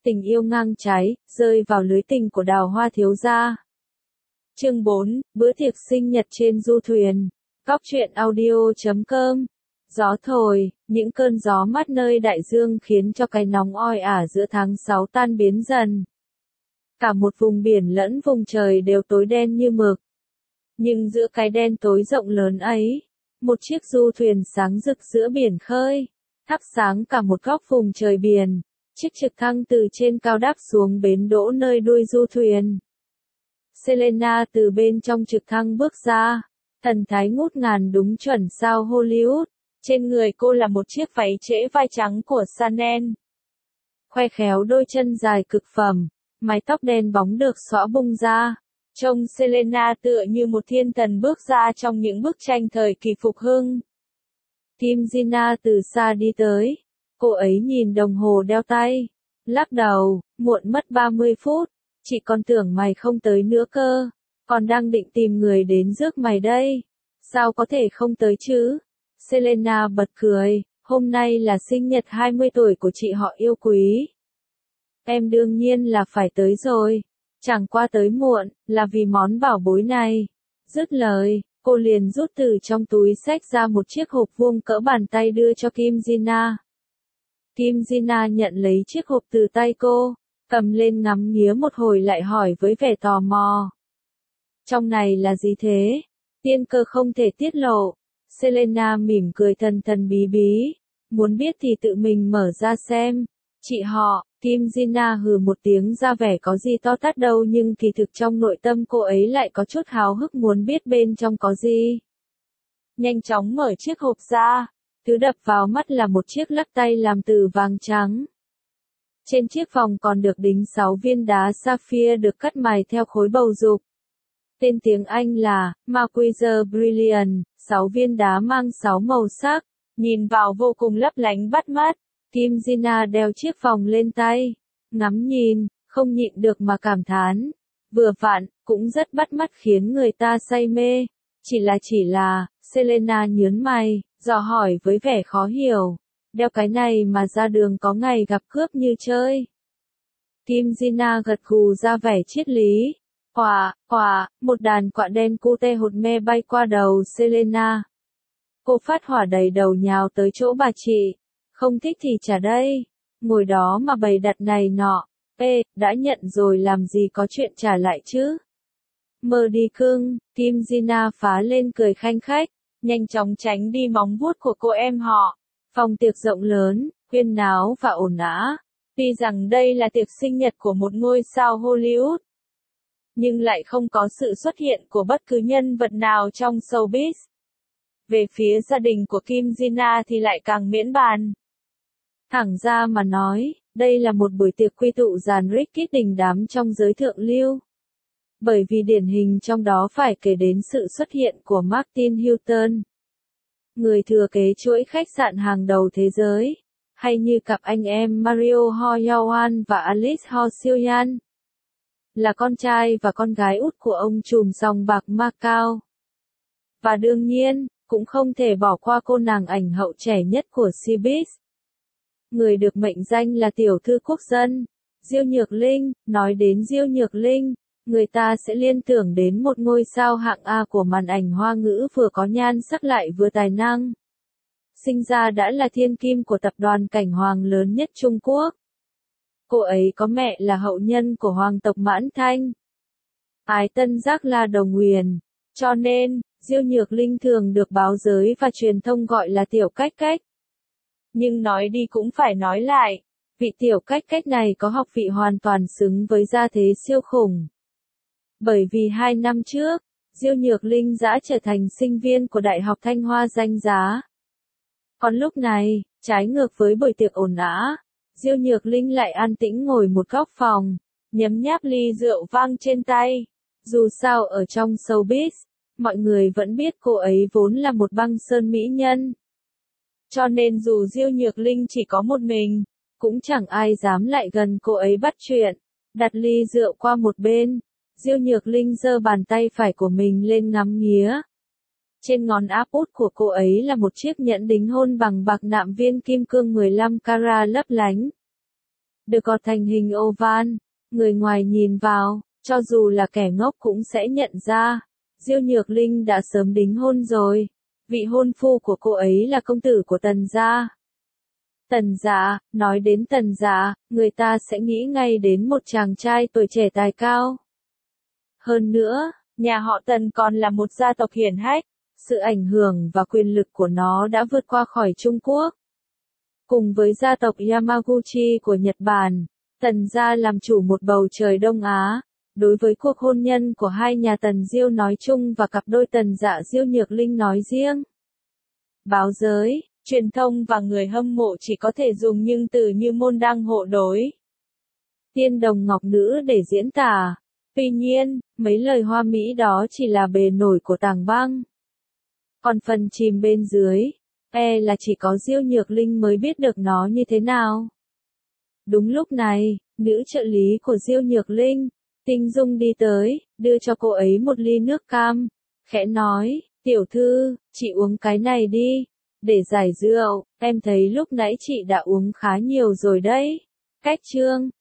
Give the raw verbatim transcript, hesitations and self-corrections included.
Tình yêu ngang trái, rơi vào lưới tình của Đào Hoa thiếu gia. Chương bốn, bữa tiệc sinh nhật trên du thuyền. Góc truyện audio chấm com. Gió thổi, những cơn gió mát nơi đại dương khiến cho cái nóng oi ả giữa tháng sáu tan biến dần. Cả một vùng biển lẫn vùng trời đều tối đen như mực. Nhưng giữa cái đen tối rộng lớn ấy, một chiếc du thuyền sáng rực giữa biển khơi, thắp sáng cả một góc vùng trời biển. Chiếc trực thăng từ trên cao đáp xuống bến đỗ nơi đuôi du thuyền. Selena từ bên trong trực thăng bước ra, thần thái ngút ngàn đúng chuẩn sao Hollywood. Trên người cô là một chiếc váy trễ vai trắng của Chanel. Khoe khéo đôi chân dài cực phẩm, mái tóc đen bóng được xõa bung ra. Trông Selena tựa như một thiên thần bước ra trong những bức tranh thời kỳ phục hưng. Kim Gina từ xa đi tới. Cô ấy nhìn đồng hồ đeo tay, lắc đầu, muộn mất ba mươi phút, chị còn tưởng mày không tới nữa cơ, còn đang định tìm người đến rước mày đây, sao có thể không tới chứ? Selena bật cười, hôm nay là sinh nhật hai mươi tuổi của chị họ yêu quý. Em đương nhiên là phải tới rồi, chẳng qua tới muộn, là vì món bảo bối này. Dứt lời, cô liền rút từ trong túi xách ra một chiếc hộp vuông cỡ bàn tay đưa cho Kim Gina. Kim Gina nhận lấy chiếc hộp từ tay cô, cầm lên ngắm nghía một hồi lại hỏi với vẻ tò mò. Trong này là gì thế? Tiên cơ không thể tiết lộ. Selena mỉm cười thần thần bí bí. Muốn biết thì tự mình mở ra xem. Chị họ, Kim Gina hừ một tiếng ra vẻ có gì to tát đâu nhưng kỳ thực trong nội tâm cô ấy lại có chút háo hức muốn biết bên trong có gì. Nhanh chóng mở chiếc hộp ra. Thứ đập vào mắt là một chiếc lắc tay làm từ vàng trắng. Trên chiếc vòng còn được đính sáu viên đá sapphire được cắt mài theo khối bầu dục. Tên tiếng Anh là Marquise Brilliant, sáu viên đá mang sáu màu sắc, nhìn vào vô cùng lấp lánh bắt mắt. Kim Gina đeo chiếc vòng lên tay, ngắm nhìn, không nhịn được mà cảm thán. Vừa vặn, cũng rất bắt mắt khiến người ta say mê. Chỉ là chỉ là, Selena nhớn mày, dò hỏi với vẻ khó hiểu. Đeo cái này mà ra đường có ngày gặp cướp như chơi. Kim Gina gật gù ra vẻ triết lý. Quả, quả, một đàn quạ đen cute hột me bay qua đầu Selena. Cô phát hỏa đầy đầu nhào tới chỗ bà chị. Không thích thì trả đây. Ngồi đó mà bày đặt này nọ. Ê, đã nhận rồi làm gì có chuyện trả lại chứ? Mơ đi cưng, Kim Gina phá lên cười khanh khách. Nhanh chóng tránh đi móng vuốt của cô em họ. Phòng tiệc rộng lớn, huyên náo và ồn ào. Tuy rằng đây là tiệc sinh nhật của một ngôi sao Hollywood, nhưng lại không có sự xuất hiện của bất cứ nhân vật nào trong showbiz. Về phía gia đình của Kim Gina thì lại càng miễn bàn. Thẳng ra mà nói, đây là một buổi tiệc quy tụ dàn Ricky đình đám trong giới thượng lưu. Bởi vì điển hình trong đó phải kể đến sự xuất hiện của Martin Hilton, người thừa kế chuỗi khách sạn hàng đầu thế giới, hay như cặp anh em Mario Hoyowan và Alice Hosioyan, là con trai và con gái út của ông trùm sòng bạc Macau. Và đương nhiên, cũng không thể bỏ qua cô nàng ảnh hậu trẻ nhất của showbiz, người được mệnh danh là tiểu thư quốc dân, Diêu Nhược Linh. Nói đến Diêu Nhược Linh, người ta sẽ liên tưởng đến một ngôi sao hạng A của màn ảnh Hoa ngữ vừa có nhan sắc lại vừa tài năng. Sinh ra đã là thiên kim của tập đoàn Cảnh Hoàng lớn nhất Trung Quốc. Cô ấy có mẹ là hậu nhân của hoàng tộc Mãn Thanh, ái tân giác La Đồng Huyền, cho nên, Diêu Nhược Linh thường được báo giới và truyền thông gọi là tiểu cách cách. Nhưng nói đi cũng phải nói lại, vị tiểu cách cách này có học vị hoàn toàn xứng với gia thế siêu khủng. Bởi vì hai năm trước, Diêu Nhược Linh đã trở thành sinh viên của Đại học Thanh Hoa danh giá. Còn lúc này, trái ngược với buổi tiệc ồn ào, Diêu Nhược Linh lại an tĩnh ngồi một góc phòng, nhấm nháp ly rượu vang trên tay. Dù sao ở trong showbiz, mọi người vẫn biết cô ấy vốn là một băng sơn mỹ nhân. Cho nên dù Diêu Nhược Linh chỉ có một mình, cũng chẳng ai dám lại gần cô ấy bắt chuyện. Đặt ly rượu qua một bên, Diêu Nhược Linh giơ bàn tay phải của mình lên ngắm nghía. Trên ngón áp út của cô ấy là một chiếc nhẫn đính hôn bằng bạc nạm viên kim cương mười lăm carat lấp lánh. được gọt thành hình oval. Người ngoài nhìn vào, cho dù là kẻ ngốc cũng sẽ nhận ra, Diêu Nhược Linh đã sớm đính hôn rồi. Vị hôn phu của cô ấy là công tử của Tần gia. Tần Dạ, nói đến Tần Dạ, người ta sẽ nghĩ ngay đến một chàng trai tuổi trẻ tài cao. Hơn nữa, nhà họ Tần còn là một gia tộc hiển hách, sự ảnh hưởng và quyền lực của nó đã vượt qua khỏi Trung Quốc. Cùng với gia tộc Yamaguchi của Nhật Bản, Tần gia làm chủ một bầu trời Đông Á. Đối với cuộc hôn nhân của hai nhà Tần Diêu nói chung và cặp đôi Tần Dạ Diêu Nhược Linh nói riêng, báo giới, truyền thông và người hâm mộ chỉ có thể dùng những từ như môn đăng hộ đối, tiên đồng ngọc nữ để diễn tả. Tuy nhiên, mấy lời hoa mỹ đó chỉ là bề nổi của tảng băng. Còn phần chìm bên dưới, e là chỉ có Diêu Nhược Linh mới biết được nó như thế nào. Đúng lúc này, nữ trợ lý của Diêu Nhược Linh, Tinh Dung đi tới, đưa cho cô ấy một ly nước cam, khẽ nói, tiểu thư, chị uống cái này đi, để giải rượu, em thấy lúc nãy chị đã uống khá nhiều rồi đấy. Cách chương